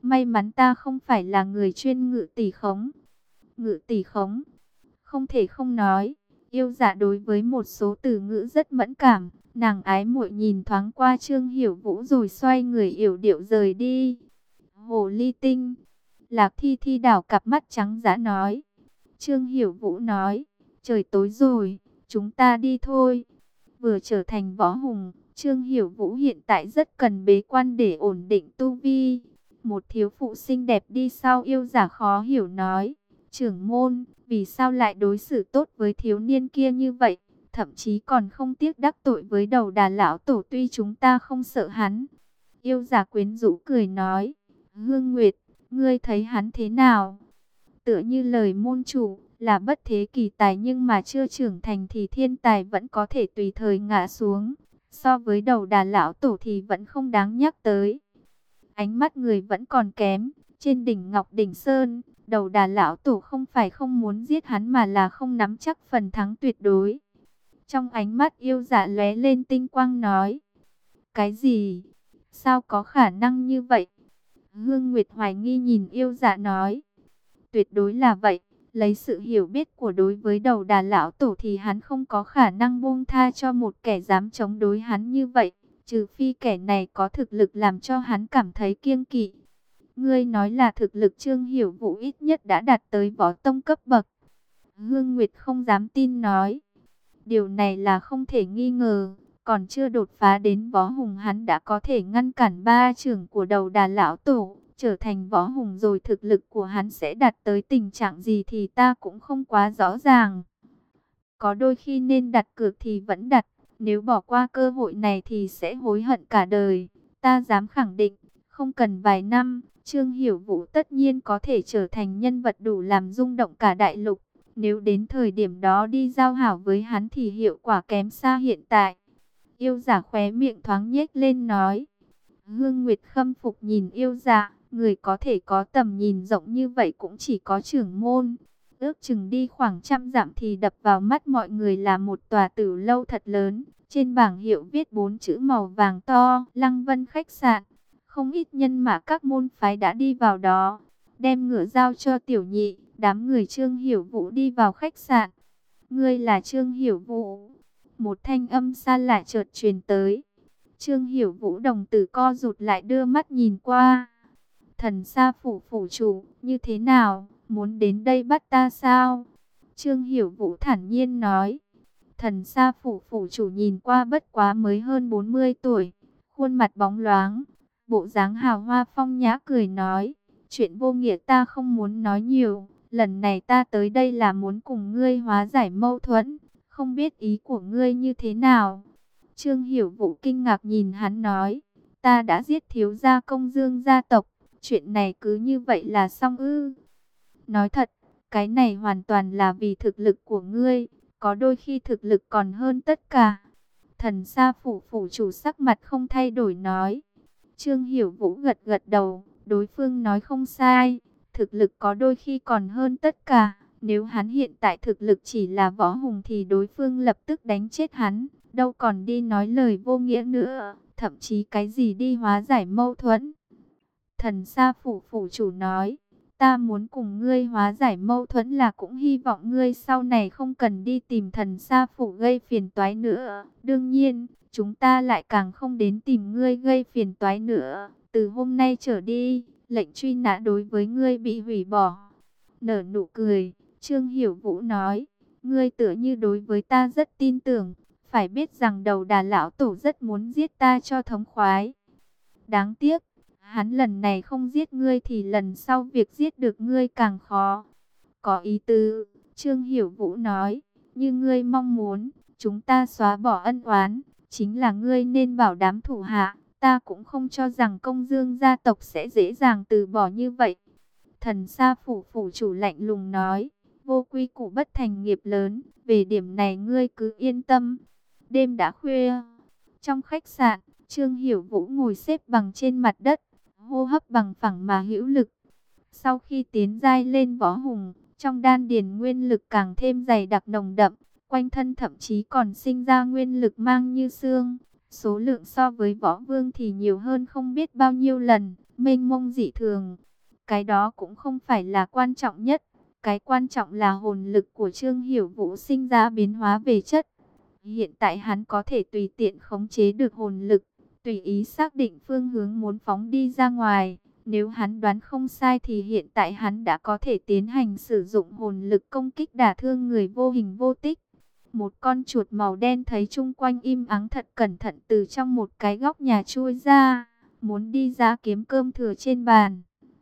May mắn ta không phải là người chuyên ngự tỷ khống. Ngự tỷ khống, không thể không nói, yêu dạ đối với một số từ ngữ rất mẫn cảm. Nàng ái muội nhìn thoáng qua Trương Hiểu Vũ rồi xoay người yểu điệu rời đi. Hồ ly tinh. Lạc Thi Thi đảo cặp mắt trắng dã nói. Trương Hiểu Vũ nói, trời tối rồi, chúng ta đi thôi. Vừa trở thành võ hùng, Trương Hiểu Vũ hiện tại rất cần bế quan để ổn định tu vi. Một thiếu phụ xinh đẹp đi sau yêu giả khó hiểu nói, trưởng môn, vì sao lại đối xử tốt với thiếu niên kia như vậy? Thậm chí còn không tiếc đắc tội với đầu đà lão tổ, tuy chúng ta không sợ hắn. Yêu giả quyến rũ cười nói, Hương Nguyệt, ngươi thấy hắn thế nào? Tựa như lời môn chủ, là bất thế kỳ tài nhưng mà chưa trưởng thành thì thiên tài vẫn có thể tùy thời ngã xuống. So với đầu đà lão tổ thì vẫn không đáng nhắc tới. Ánh mắt người vẫn còn kém. Trên đỉnh Ngọc Đỉnh Sơn, đầu đà lão tổ không phải không muốn giết hắn mà là không nắm chắc phần thắng tuyệt đối. Trong ánh mắt yêu dạ lóe lên tinh quang nói, cái gì? Sao có khả năng như vậy? Hương Nguyệt hoài nghi nhìn yêu dạ nói, tuyệt đối là vậy. Lấy sự hiểu biết của đối với đầu đà lão tổ thì hắn không có khả năng buông tha cho một kẻ dám chống đối hắn như vậy. Trừ phi kẻ này có thực lực làm cho hắn cảm thấy kiêng kỵ. Ngươi nói là thực lực Trương Hiểu Vũ ít nhất đã đạt tới võ tông cấp bậc. Hương Nguyệt không dám tin nói. Điều này là không thể nghi ngờ. Còn chưa đột phá đến võ hùng hắn đã có thể ngăn cản ba trưởng của đầu đà lão tổ. Trở thành võ hùng rồi thực lực của hắn sẽ đạt tới tình trạng gì thì ta cũng không quá rõ ràng. Có đôi khi nên đặt cược thì vẫn đặt. Nếu bỏ qua cơ hội này thì sẽ hối hận cả đời. Ta dám khẳng định, không cần vài năm, Trương Hiểu Vũ tất nhiên có thể trở thành nhân vật đủ làm rung động cả đại lục. Nếu đến thời điểm đó đi giao hảo với hắn thì hiệu quả kém xa hiện tại. Yêu giả khóe miệng thoáng nhếch lên nói. Hương Nguyệt khâm phục nhìn yêu giả. Người có thể có tầm nhìn rộng như vậy cũng chỉ có trưởng môn. Ước chừng đi khoảng trăm dặm thì đập vào mắt mọi người là một tòa tử lâu thật lớn. Trên bảng hiệu viết bốn chữ màu vàng to, Lăng Vân khách sạn. Không ít nhân mã các môn phái đã đi vào đó. Đem ngựa giao cho tiểu nhị, đám người Trương Hiểu Vũ đi vào khách sạn. Ngươi là Trương Hiểu Vũ. Một thanh âm xa lạ chợt truyền tới. Trương Hiểu Vũ đồng tử co rụt lại đưa mắt nhìn qua. Thần Sa phủ phủ chủ, như thế nào, muốn đến đây bắt ta sao? Trương Hiểu Vũ thản nhiên nói. Thần Sa phủ phủ chủ nhìn qua bất quá mới hơn bốn mươi tuổi, khuôn mặt bóng loáng, bộ dáng hào hoa phong nhã cười nói. Chuyện vô nghĩa ta không muốn nói nhiều, lần này ta tới đây là muốn cùng ngươi hóa giải mâu thuẫn, không biết ý của ngươi như thế nào? Trương Hiểu Vũ kinh ngạc nhìn hắn nói. Ta đã giết thiếu gia Công Dương gia tộc. Chuyện này cứ như vậy là xong ư? Nói thật, cái này hoàn toàn là vì thực lực của ngươi, có đôi khi thực lực còn hơn tất cả. Thần Sa phủ phủ chủ sắc mặt không thay đổi nói. Trương Hiểu Vũ gật gật đầu, đối phương nói không sai, thực lực có đôi khi còn hơn tất cả. Nếu hắn hiện tại thực lực chỉ là võ hùng thì đối phương lập tức đánh chết hắn, đâu còn đi nói lời vô nghĩa nữa, thậm chí cái gì đi hóa giải mâu thuẫn. Thần Sa phủ phủ chủ nói, ta muốn cùng ngươi hóa giải mâu thuẫn là cũng hy vọng ngươi sau này không cần đi tìm thần Sa phủ gây phiền toái nữa. Đương nhiên, chúng ta lại càng không đến tìm ngươi gây phiền toái nữa. Từ hôm nay trở đi, lệnh truy nã đối với ngươi bị hủy bỏ. Nở nụ cười, Trương Hiểu Vũ nói, ngươi tựa như đối với ta rất tin tưởng, phải biết rằng đầu đà lão tổ rất muốn giết ta cho thống khoái. Đáng tiếc, hắn lần này không giết ngươi thì lần sau việc giết được ngươi càng khó. Có ý tứ, Trương Hiểu Vũ nói, như ngươi mong muốn, chúng ta xóa bỏ ân oán, chính là ngươi nên bảo đảm thủ hạ, ta cũng không cho rằng Công Dương gia tộc sẽ dễ dàng từ bỏ như vậy. Thần Sa phủ phủ chủ lạnh lùng nói, vô quy củ bất thành nghiệp lớn, về điểm này ngươi cứ yên tâm. Đêm đã khuya, trong khách sạn, Trương Hiểu Vũ ngồi xếp bằng trên mặt đất, hô hấp bằng phẳng mà hữu lực. Sau khi tiến giai lên võ hùng, trong đan điền nguyên lực càng thêm dày đặc nồng đậm, quanh thân thậm chí còn sinh ra nguyên lực mang như xương. Số lượng so với võ vương thì nhiều hơn không biết bao nhiêu lần, mênh mông dị thường. Cái đó cũng không phải là quan trọng nhất. Cái quan trọng là hồn lực của Trương Hiểu Vũ sinh ra biến hóa về chất. Hiện tại hắn có thể tùy tiện khống chế được hồn lực, tùy ý xác định phương hướng muốn phóng đi ra ngoài. Nếu hắn đoán không sai thì hiện tại hắn đã có thể tiến hành sử dụng hồn lực công kích đả thương người vô hình vô tích. Một con chuột màu đen thấy chung quanh im ắng thật cẩn thận từ trong một cái góc nhà chui ra, muốn đi ra kiếm cơm thừa trên bàn.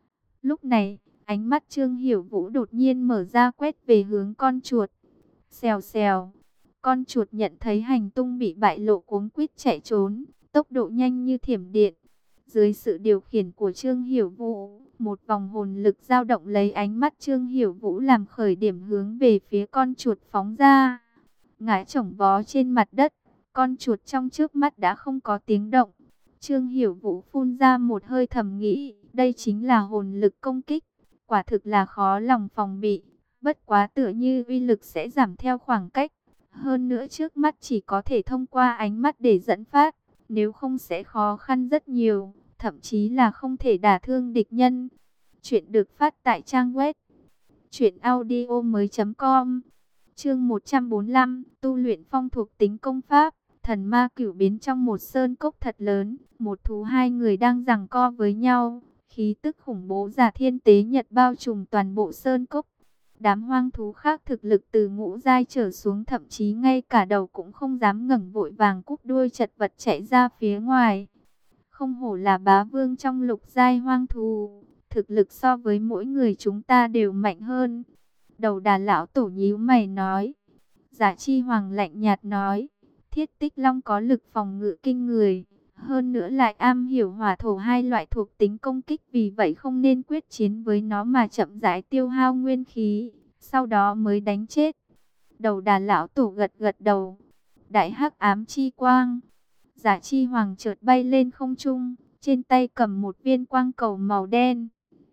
Lúc này, ánh mắt Trương Hiểu Vũ đột nhiên mở ra quét về hướng con chuột. Xèo xèo, con chuột nhận thấy hành tung bị bại lộ cuống quýt chạy trốn, tốc độ nhanh như thiểm điện. Dưới sự điều khiển của Trương Hiểu Vũ, một vòng hồn lực dao động lấy ánh mắt Trương Hiểu Vũ làm khởi điểm hướng về phía con chuột phóng ra. Ngã chồng vó trên mặt đất, con chuột trong trước mắt đã không có tiếng động. Trương Hiểu Vũ phun ra một hơi thầm nghĩ, đây chính là hồn lực công kích, quả thực là khó lòng phòng bị. Bất quá tựa như uy lực sẽ giảm theo khoảng cách. Hơn nữa trước mắt chỉ có thể thông qua ánh mắt để dẫn phát, nếu không sẽ khó khăn rất nhiều, thậm chí là không thể đả thương địch nhân. Chuyện được phát tại trang web truyện audio mới chấm com. Chương một trăm bốn mươi lăm, tu luyện phong thuộc tính công pháp. Thần ma cửu biến trong một sơn cốc thật lớn, một thú hai người đang giằng co với nhau, khí tức khủng bố giả thiên tế nhật bao trùm toàn bộ sơn cốc. Đám hoang thú khác thực lực từ ngũ giai trở xuống, thậm chí ngay cả đầu cũng không dám ngẩng, vội vàng cúp đuôi chật vật chạy ra phía ngoài. Không hổ là bá vương trong lục giai hoang thú, thực lực so với mỗi người chúng ta đều mạnh hơn. Đầu đà lão tổ nhíu mày nói. Giả Chi Hoàng lạnh nhạt nói, Thiết Tích Long có lực phòng ngự kinh người, hơn nữa lại am hiểu hỏa thổ hai loại thuộc tính công kích, vì vậy không nên quyết chiến với nó mà chậm rãi tiêu hao nguyên khí, sau đó mới đánh chết. Đầu đà lão tổ gật gật đầu. Đại hắc ám chi quang. Giả Chi Hoàng chợt bay lên không trung, trên tay cầm một viên quang cầu màu đen.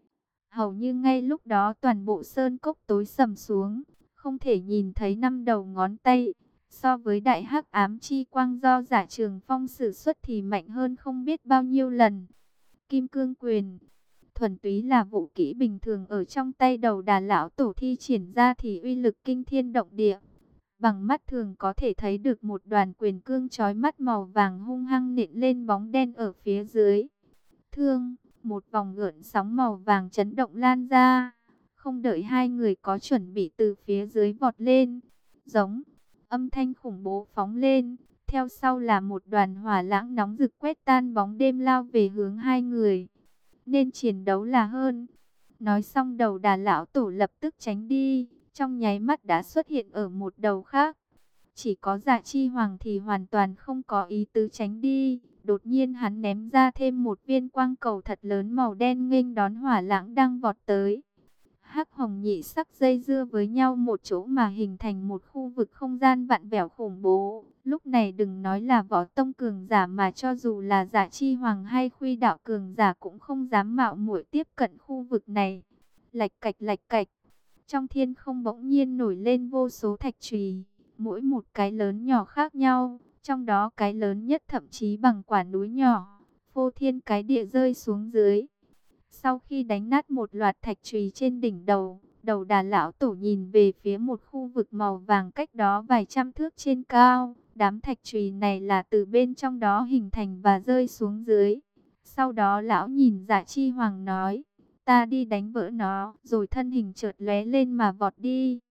Hầu như ngay lúc đó toàn bộ sơn cốc tối sầm xuống, không thể nhìn thấy năm đầu ngón tay. So với đại hắc ám chi quang do Giả Trường Phong sử xuất thì mạnh hơn không biết bao nhiêu lần. Kim cương quyền, thuần túy là vũ kỹ bình thường, ở trong tay đầu đà lão tổ thi triển ra thì uy lực kinh thiên động địa. Bằng mắt thường có thể thấy được một đoàn quyền cương chói mắt màu vàng hung hăng nện lên bóng đen ở phía dưới. Thương, một vòng gợn sóng màu vàng chấn động lan ra. Không đợi hai người có chuẩn bị, từ phía dưới vọt lên. Giống, âm thanh khủng bố phóng lên. Theo sau là một đoàn hỏa lãng nóng rực quét tan bóng đêm lao về hướng hai người. Nên chiến đấu là hơn. Nói xong đầu đà lão tổ lập tức tránh đi, trong nháy mắt đã xuất hiện ở một đầu khác. Chỉ có Dạ Chi Hoàng thì hoàn toàn không có ý tứ tránh đi. Đột nhiên hắn ném ra thêm một viên quang cầu thật lớn màu đen nghênh đón hỏa lãng đang vọt tới. Hắc hồng nhị sắc dây dưa với nhau một chỗ mà hình thành một khu vực không gian vặn vẹo khủng bố. Lúc này đừng nói là võ tông cường giả, mà cho dù là Dạ Chi Hoàng hay Khuy đạo cường giả cũng không dám mạo muội tiếp cận khu vực này. Lạch cạch lạch cạch, trong thiên không bỗng nhiên nổi lên vô số thạch chùy, mỗi một cái lớn nhỏ khác nhau, trong đó cái lớn nhất thậm chí bằng quả núi nhỏ, phô thiên cái địa rơi xuống dưới. Sau khi đánh nát một loạt thạch chùy trên đỉnh đầu, đầu đà lão tổ nhìn về phía một khu vực màu vàng cách đó vài trăm thước trên cao. Đám thạch chùy này là từ bên trong đó hình thành và rơi xuống dưới. Sau đó lão nhìn Dạ Chi Hoàng nói, ta đi đánh vỡ nó, rồi thân hình chợt lóe lên mà vọt đi.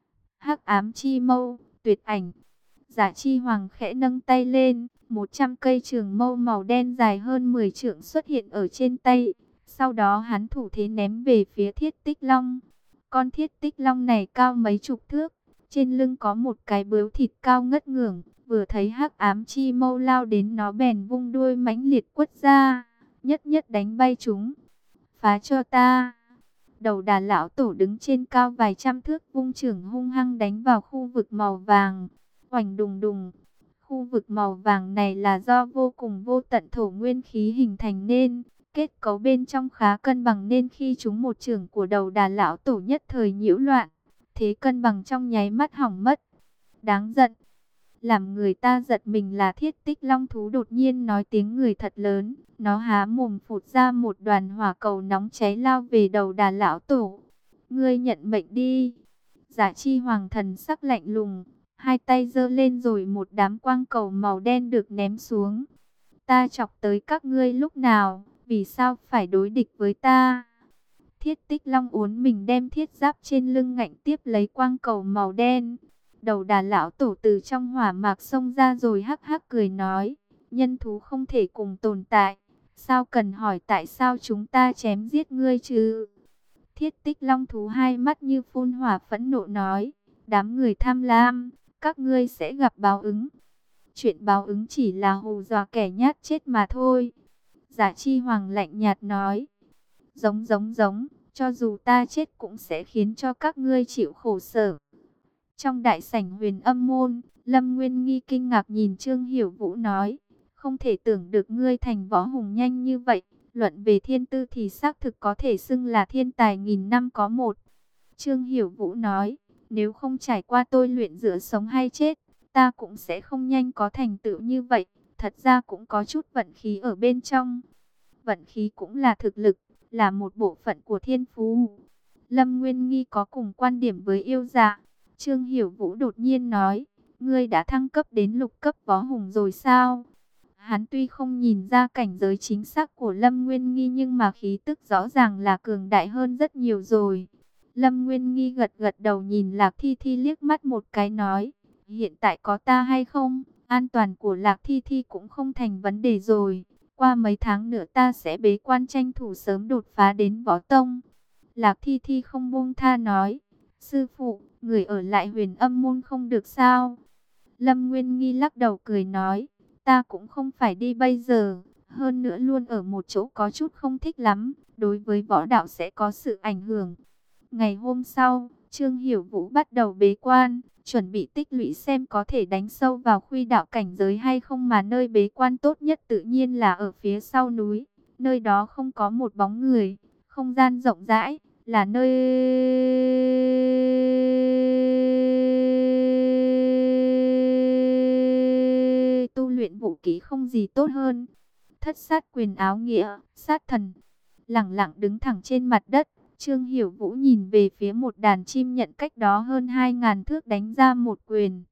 Hắc ám chi mâu, tuyệt ảnh. Giả Chi Hoàng khẽ nâng tay lên, một trăm cây trường mâu màu đen dài hơn mười trượng xuất hiện ở trên tay. Sau đó hắn thủ thế ném về phía Thiết Tích Long. Con Thiết Tích Long này cao mấy chục thước, trên lưng có một cái bướu thịt cao ngất ngưởng. Vừa thấy hắc ám chi mâu lao đến, nó bèn vung đuôi mãnh liệt quất ra, nhất nhất đánh bay chúng. Phá cho ta! Đầu đà lão tổ đứng trên cao vài trăm thước, vung chưởng hung hăng đánh vào khu vực màu vàng. Oành đùng đùng. Khu vực màu vàng này là do vô cùng vô tận thổ nguyên khí hình thành nên, kết cấu bên trong khá cân bằng, nên khi trúng một chưởng của đầu đà lão tổ nhất thời nhiễu loạn, thế cân bằng trong nháy mắt hỏng mất. Đáng giận! Làm người ta giật mình là Thiết Tích Long thú đột nhiên nói tiếng người thật lớn. Nó há mồm phụt ra một đoàn hỏa cầu nóng cháy lao về đầu Đà lão tổ. Ngươi nhận mệnh đi. Giả Chi Hoàng thần sắc lạnh lùng, hai tay giơ lên rồi một đám quang cầu màu đen được ném xuống. Ta chọc tới các ngươi lúc nào, vì sao phải đối địch với ta? Thiết Tích Long uốn mình đem thiết giáp trên lưng ngạnh tiếp lấy quang cầu màu đen. Đầu Đà lão tổ từ trong hỏa mạc xông ra rồi hắc hắc cười nói, nhân thú không thể cùng tồn tại, sao cần hỏi tại sao chúng ta chém giết ngươi chứ? Thiết Tích Long thú hai mắt như phun hỏa phẫn nộ nói, đám người tham lam, các ngươi sẽ gặp báo ứng. Chuyện báo ứng chỉ là hù dọa kẻ nhát chết mà thôi. Giả Chi Hoàng lạnh nhạt nói, giống giống giống, cho dù ta chết cũng sẽ khiến cho các ngươi chịu khổ sở. Trong đại sảnh Huyền Âm môn, Lâm Nguyên Nghi kinh ngạc nhìn Trương Hiểu Vũ nói, không thể tưởng được ngươi thành võ hùng nhanh như vậy. Luận về thiên tư thì xác thực có thể xưng là thiên tài nghìn năm có một. Trương Hiểu Vũ nói, nếu không trải qua tôi luyện giữa sống hay chết, ta cũng sẽ không nhanh có thành tựu như vậy. Thật ra cũng có chút vận khí ở bên trong. Vận khí cũng là thực lực, là một bộ phận của thiên phú. Lâm Nguyên Nghi có cùng quan điểm với yêu dạ. Trương Hiểu Vũ đột nhiên nói, ngươi đã thăng cấp đến lục cấp võ hùng rồi sao? Hắn tuy không nhìn ra cảnh giới chính xác của Lâm Nguyên Nghi nhưng mà khí tức rõ ràng là cường đại hơn rất nhiều rồi. Lâm Nguyên Nghi gật gật đầu nhìn Lạc Thi Thi liếc mắt một cái nói, hiện tại có ta hay không, an toàn của Lạc Thi Thi cũng không thành vấn đề rồi. Qua mấy tháng nữa ta sẽ bế quan tranh thủ sớm đột phá đến võ tông. Lạc Thi Thi không buông tha nói, sư phụ, người ở lại Huyền Âm môn không được sao? Lâm Nguyên Nghi lắc đầu cười nói, ta cũng không phải đi bây giờ, hơn nữa luôn ở một chỗ có chút không thích lắm, đối với võ đạo sẽ có sự ảnh hưởng. Ngày hôm sau, Trương Hiểu Vũ bắt đầu bế quan, chuẩn bị tích lũy xem có thể đánh sâu vào khuy đạo cảnh giới hay không, mà nơi bế quan tốt nhất tự nhiên là ở phía sau núi, nơi đó không có một bóng người, không gian rộng rãi, là nơi tu luyện vũ khí không gì tốt hơn. Thất sát quyền áo nghĩa, sát thần, lẳng lặng đứng thẳng trên mặt đất. Trương Hiểu Vũ nhìn về phía một đàn chim nhận cách đó hơn hai ngàn thước đánh ra một quyền.